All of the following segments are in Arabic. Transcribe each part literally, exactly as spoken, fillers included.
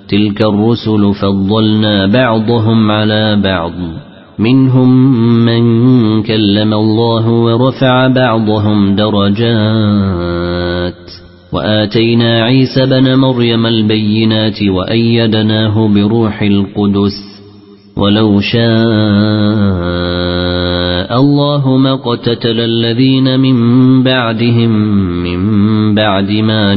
تلك الرسل فضلنا بعضهم على بعض منهم من كلم الله ورفع بعضهم درجات وآتينا عيسى بن مريم البينات وأيدناه بروح القدس ولو شاء الله ما اقتتل الذين من بعدهم من بعد ما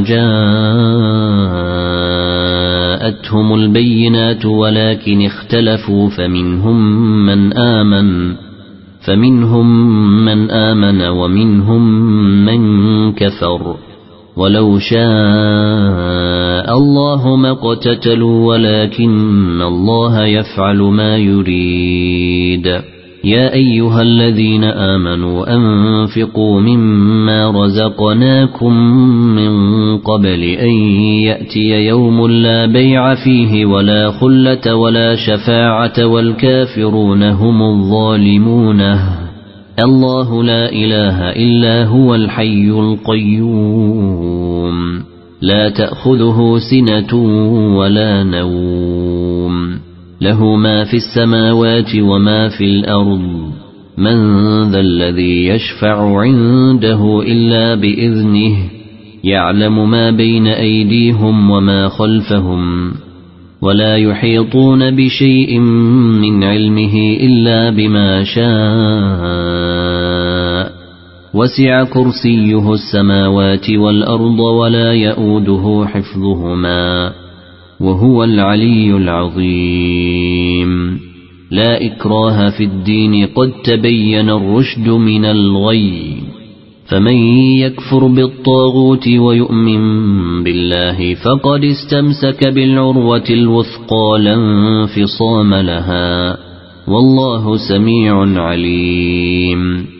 جاءتهم البينات ولكن اختلفوا فمنهم من آمن فمنهم من آمن ومنهم من كفر ولو شاء الله ما اقتتلوا ولكن الله يفعل ما يريد يا أيها الذين آمنوا أنفقوا مما رزقناكم من قبل أن يأتي يوم لا بيع فيه ولا خلة ولا شفاعة والكافرون هم الظالمون الله لا إله إلا هو الحي القيوم لا تأخذه سنة ولا نوم له ما في السماوات وما في الأرض من ذا الذي يشفع عنده إلا بإذنه يعلم ما بين أيديهم وما خلفهم ولا يحيطون بشيء من علمه إلا بما شاء وسع كرسيه السماوات والأرض ولا يؤوده حفظهما وهو العلي العظيم لا إكراه في الدين قد تبين الرشد من الغي فمن يكفر بالطاغوت ويؤمن بالله فقد استمسك بالعروة الوثقى لا انفصام لها والله سميع عليم